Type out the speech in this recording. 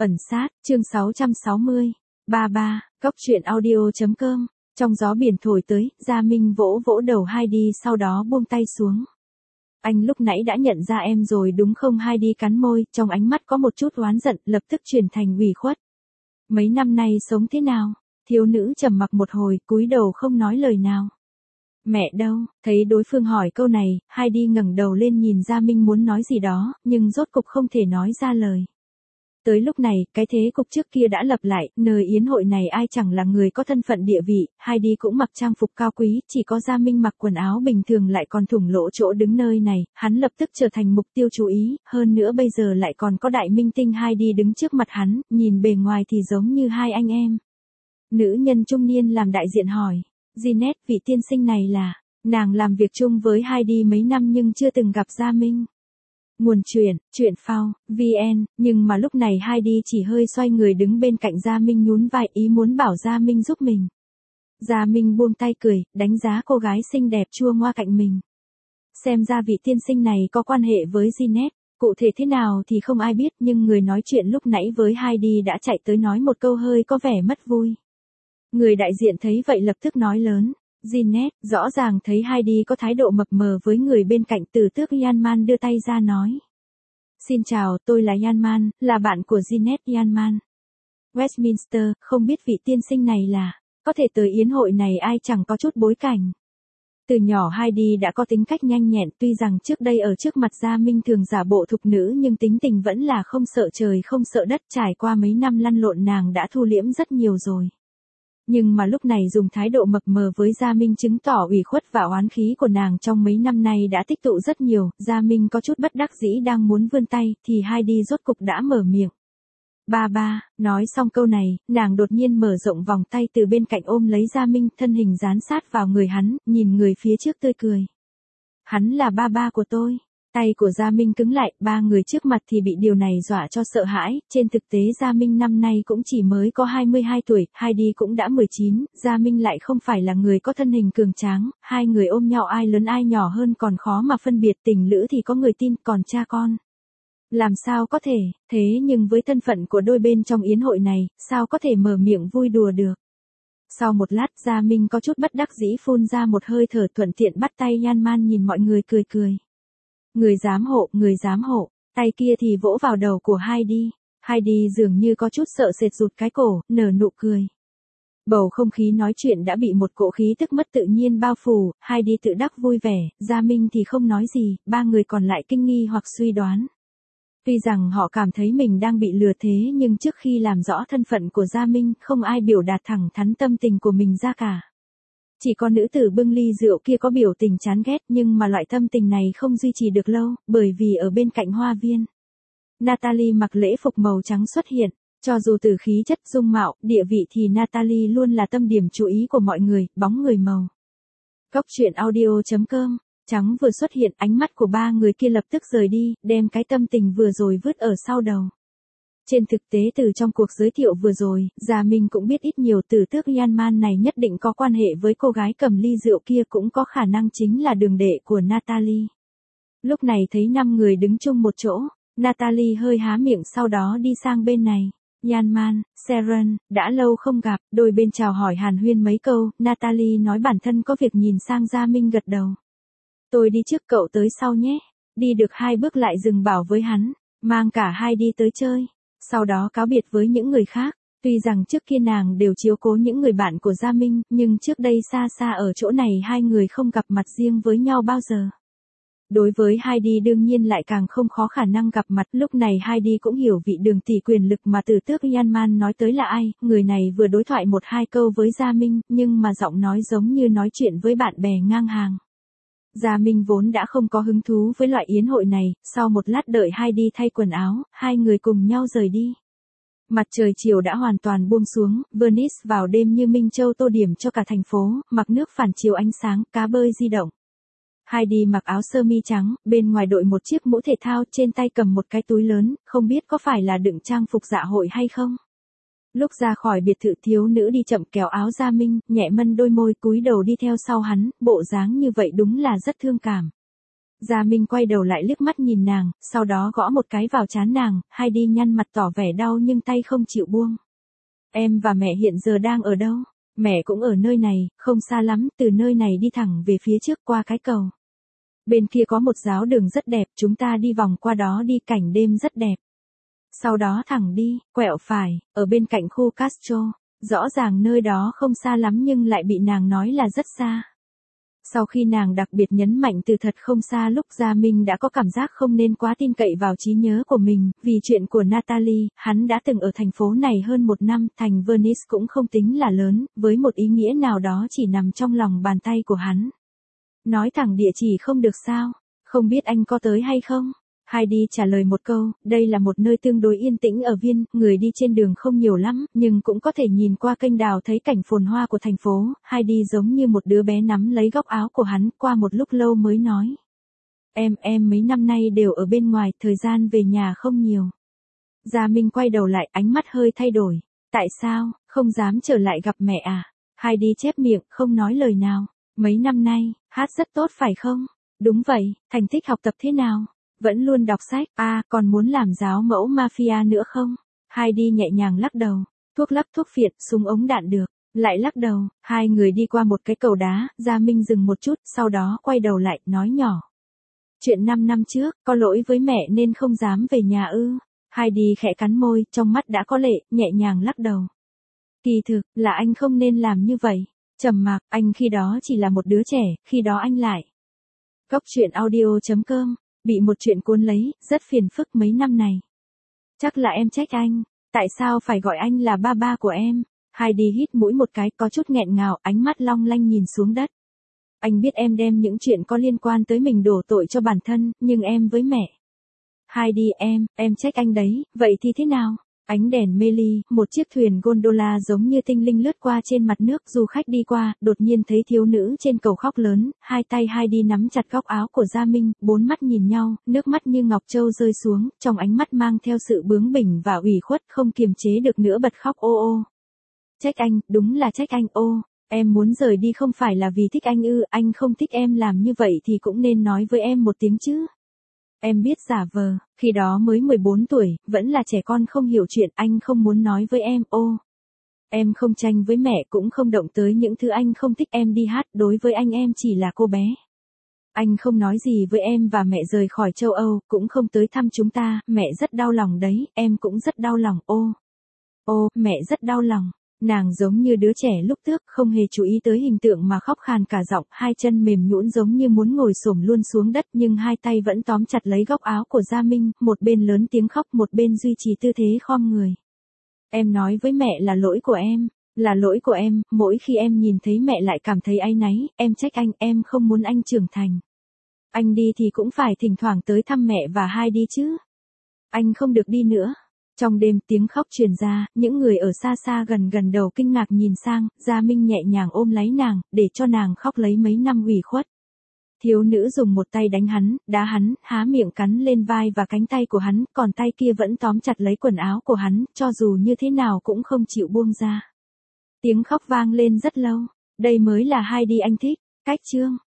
Ẩn sát, chương 660. 33, Góc truyện audio.com. Trong gió biển thổi tới, Gia Minh vỗ vỗ đầu Heidi sau đó buông tay xuống. Anh lúc nãy đã nhận ra em rồi đúng không? Heidi cắn môi, trong ánh mắt có một chút oán giận, lập tức chuyển thành ủy khuất. Mấy năm nay sống thế nào? Thiếu nữ trầm mặc một hồi, cúi đầu không nói lời nào. Mẹ đâu? Thấy đối phương hỏi câu này, Heidi ngẩng đầu lên nhìn Gia Minh muốn nói gì đó, nhưng rốt cục không thể nói ra lời. Tới lúc này, cái thế cục trước kia đã lập lại, nơi yến hội này ai chẳng là người có thân phận địa vị, Heidi cũng mặc trang phục cao quý, chỉ có Gia Minh mặc quần áo bình thường lại còn thủng lỗ chỗ đứng nơi này, hắn lập tức trở thành mục tiêu chú ý, hơn nữa bây giờ lại còn có đại minh tinh Heidi đứng trước mặt hắn, nhìn bề ngoài thì giống như hai anh em. Nữ nhân trung niên làm đại diện hỏi, Jeanette, vị tiên sinh này là, nàng làm việc chung với Heidi mấy năm nhưng chưa từng gặp Gia Minh. Nguồn chuyện phao, VN, nhưng mà lúc này Heidi chỉ hơi xoay người đứng bên cạnh Gia Minh nhún vai ý muốn bảo Gia Minh giúp mình. Gia Minh buông tay cười, đánh giá cô gái xinh đẹp chua ngoa cạnh mình. Xem ra vị tiên sinh này có quan hệ với Jeanette, cụ thể thế nào thì không ai biết nhưng người nói chuyện lúc nãy với Heidi đã chạy tới nói một câu hơi có vẻ mất vui. Người đại diện thấy vậy lập tức nói lớn. Jeanette, rõ ràng thấy Heidi có thái độ mập mờ với người bên cạnh từ tước Yanman đưa tay ra nói. Xin chào, tôi là Yanman, là bạn của Jeanette Yanman. Westminster, không biết vị tiên sinh này là, có thể tới yến hội này ai chẳng có chút bối cảnh. Từ nhỏ Heidi đã có tính cách nhanh nhẹn tuy rằng trước đây ở trước mặt Gia Minh thường giả bộ thục nữ nhưng tính tình vẫn là không sợ trời không sợ đất trải qua mấy năm lăn lộn nàng đã thu liễm rất nhiều rồi. Nhưng mà lúc này dùng thái độ mập mờ với Gia Minh chứng tỏ ủy khuất và oán khí của nàng trong mấy năm nay đã tích tụ rất nhiều, Gia Minh có chút bất đắc dĩ đang muốn vươn tay, thì Heidi rốt cục đã mở miệng. Ba, nói xong câu này, nàng đột nhiên mở rộng vòng tay từ bên cạnh ôm lấy Gia Minh, thân hình dán sát vào người hắn, nhìn người phía trước tươi cười. Hắn là ba của tôi. Tay của Gia Minh cứng lại, ba người trước mặt thì bị điều này dọa cho sợ hãi, trên thực tế Gia Minh năm nay cũng chỉ mới có 22 tuổi, Heidi cũng đã 19, Gia Minh lại không phải là người có thân hình cường tráng, hai người ôm nhau ai lớn ai nhỏ hơn còn khó mà phân biệt, tình lữ thì có người tin, còn cha con. Làm sao có thể, thế nhưng với thân phận của đôi bên trong yến hội này, sao có thể mở miệng vui đùa được. Sau một lát Gia Minh có chút bất đắc dĩ phun ra một hơi thở thuận tiện bắt tay Yanman nhìn mọi người cười cười. Người dám hộ, tay kia thì vỗ vào đầu của Heidi. Heidi dường như có chút sợ sệt rụt cái cổ, nở nụ cười. Bầu không khí nói chuyện đã bị một cỗ khí tức mất tự nhiên bao phủ, Heidi tự đắc vui vẻ, Gia Minh thì không nói gì, ba người còn lại kinh nghi hoặc suy đoán. Tuy rằng họ cảm thấy mình đang bị lừa thế nhưng trước khi làm rõ thân phận của Gia Minh không ai biểu đạt thẳng thắn tâm tình của mình ra cả. Chỉ có nữ tử bưng ly rượu kia có biểu tình chán ghét nhưng mà loại tâm tình này không duy trì được lâu, bởi vì ở bên cạnh hoa viên. Natalie mặc lễ phục màu trắng xuất hiện, cho dù từ khí chất dung mạo, địa vị thì Natalie luôn là tâm điểm chú ý của mọi người, bóng người màu. Góc truyện audio.com, trắng vừa xuất hiện ánh mắt của ba người kia lập tức rời đi, đem cái tâm tình vừa rồi vứt ở sau đầu. Trên thực tế từ trong cuộc giới thiệu vừa rồi, Gia Minh cũng biết ít nhiều từ tước Yanman này nhất định có quan hệ với cô gái cầm ly rượu kia cũng có khả năng chính là đường đệ của Natalie. Lúc này thấy 5 người đứng chung một chỗ, Natalie hơi há miệng sau đó đi sang bên này. Yanman, Sharon, đã lâu không gặp, đôi bên chào hỏi hàn huyên mấy câu, Natalie nói bản thân có việc nhìn sang Gia Minh gật đầu. Tôi đi trước cậu tới sau nhé. Đi được 2 bước lại dừng bảo với hắn, mang cả hai đi tới chơi. Sau đó cáo biệt với những người khác, tuy rằng trước kia nàng đều chiếu cố những người bạn của Gia Minh, nhưng trước đây xa xa ở chỗ này hai người không gặp mặt riêng với nhau bao giờ. Đối với Heidi đương nhiên lại càng không khó khả năng gặp mặt, lúc này Heidi cũng hiểu vị đường tỷ quyền lực mà từ tước Yanman nói tới là ai, người này vừa đối thoại 1-2 câu với Gia Minh, nhưng mà giọng nói giống như nói chuyện với bạn bè ngang hàng. Gia Minh vốn đã không có hứng thú với loại yến hội này, sau một lát đợi Heidi thay quần áo, hai người cùng nhau rời đi. Mặt trời chiều đã hoàn toàn buông xuống, Venice vào đêm như Minh Châu tô điểm cho cả thành phố, mặc nước phản chiếu ánh sáng, cá bơi di động. Heidi mặc áo sơ mi trắng, bên ngoài đội một chiếc mũ thể thao, trên tay cầm một cái túi lớn, không biết có phải là đựng trang phục dạ hội hay không. Lúc ra khỏi biệt thự thiếu nữ đi chậm kéo áo Gia Minh, nhẹ mân đôi môi cúi đầu đi theo sau hắn, bộ dáng như vậy đúng là rất thương cảm. Gia Minh quay đầu lại liếc mắt nhìn nàng, sau đó gõ một cái vào trán nàng, Heidi nhăn mặt tỏ vẻ đau nhưng tay không chịu buông. Em và mẹ hiện giờ đang ở đâu? Mẹ cũng ở nơi này, không xa lắm, từ nơi này đi thẳng về phía trước qua cái cầu. Bên kia có một giáo đường rất đẹp, chúng ta đi vòng qua đó đi, cảnh đêm rất đẹp. Sau đó thẳng đi, quẹo phải, ở bên cạnh khu Castro. Rõ ràng nơi đó không xa lắm nhưng lại bị nàng nói là rất xa. Sau khi nàng đặc biệt nhấn mạnh từ thật không xa, lúc Gia Minh đã có cảm giác không nên quá tin cậy vào trí nhớ của mình, vì chuyện của Natalie, hắn đã từng ở thành phố này hơn 1 năm, thành Venice cũng không tính là lớn, với một ý nghĩa nào đó chỉ nằm trong lòng bàn tay của hắn. Nói thẳng địa chỉ không được sao? Không biết anh có tới hay không? Heidi trả lời một câu, đây là một nơi tương đối yên tĩnh ở Viên, người đi trên đường không nhiều lắm, nhưng cũng có thể nhìn qua kênh đào thấy cảnh phồn hoa của thành phố. Heidi giống như một đứa bé nắm lấy góc áo của hắn, qua một lúc lâu mới nói. Em mấy năm nay đều ở bên ngoài, thời gian về nhà không nhiều. Gia Minh quay đầu lại, ánh mắt hơi thay đổi. Tại sao, không dám trở lại gặp mẹ à? Heidi chép miệng, không nói lời nào. Mấy năm nay, hát rất tốt phải không? Đúng vậy, thành tích học tập thế nào? Vẫn luôn đọc sách, còn muốn làm giáo mẫu mafia nữa không? Heidi nhẹ nhàng lắc đầu, thuốc lắc thuốc phiện, súng ống đạn được, lại lắc đầu, hai người đi qua một cái cầu đá, Gia Minh dừng một chút, sau đó quay đầu lại, nói nhỏ. Chuyện 5 năm trước, có lỗi với mẹ nên không dám về nhà ư? Heidi khẽ cắn môi, trong mắt đã có lệ, nhẹ nhàng lắc đầu. Kỳ thực, là anh không nên làm như vậy. Trầm mặc, anh khi đó chỉ là một đứa trẻ, khi đó anh lại. Góc truyện audio.com, bị một chuyện cuốn lấy, rất phiền phức mấy năm này. Chắc là em trách anh, tại sao phải gọi anh là ba của em? Heidi hít mũi một cái, có chút nghẹn ngào, ánh mắt long lanh nhìn xuống đất. Anh biết em đem những chuyện có liên quan tới mình đổ tội cho bản thân, nhưng em với mẹ. Heidi, em trách anh đấy, vậy thì thế nào? Ánh đèn mê ly, một chiếc thuyền gondola giống như tinh linh lướt qua trên mặt nước, du khách đi qua, đột nhiên thấy thiếu nữ trên cầu khóc lớn, hai tay Heidi nắm chặt góc áo của Gia Minh, bốn mắt nhìn nhau, nước mắt như ngọc châu rơi xuống, trong ánh mắt mang theo sự bướng bỉnh và ủy khuất, không kiềm chế được nữa bật khóc ô ô. Trách anh, đúng là trách anh ô. Em muốn rời đi không phải là vì thích anh ư, anh không thích em làm như vậy thì cũng nên nói với em một tiếng chứ. Em biết giả vờ, khi đó mới 14 tuổi, vẫn là trẻ con không hiểu chuyện, anh không muốn nói với em, ô. Em không tranh với mẹ cũng không động tới những thứ anh không thích, em đi hát, đối với anh em chỉ là cô bé. Anh không nói gì với em và mẹ rời khỏi châu Âu, cũng không tới thăm chúng ta, mẹ rất đau lòng đấy, em cũng rất đau lòng, ô. Ô, mẹ rất đau lòng. Nàng giống như đứa trẻ lúc trước, không hề chú ý tới hình tượng mà khóc khàn cả giọng, hai chân mềm nhũn giống như muốn ngồi xổm luôn xuống đất, nhưng hai tay vẫn tóm chặt lấy góc áo của Gia Minh, một bên lớn tiếng khóc, một bên duy trì tư thế khom người. Em nói với mẹ là lỗi của em, là lỗi của em, mỗi khi em nhìn thấy mẹ lại cảm thấy áy náy, em trách anh, em không muốn anh trưởng thành. Anh đi thì cũng phải thỉnh thoảng tới thăm mẹ và Heidi chứ. Anh không được đi nữa. Trong đêm tiếng khóc truyền ra, những người ở xa xa gần đầu kinh ngạc nhìn sang, Gia Minh nhẹ nhàng ôm lấy nàng, để cho nàng khóc lấy mấy năm ủy khuất. Thiếu nữ dùng một tay đánh hắn, đá hắn, há miệng cắn lên vai và cánh tay của hắn, còn tay kia vẫn tóm chặt lấy quần áo của hắn, cho dù như thế nào cũng không chịu buông ra. Tiếng khóc vang lên rất lâu, đây mới là Heidi anh thích, cách chương.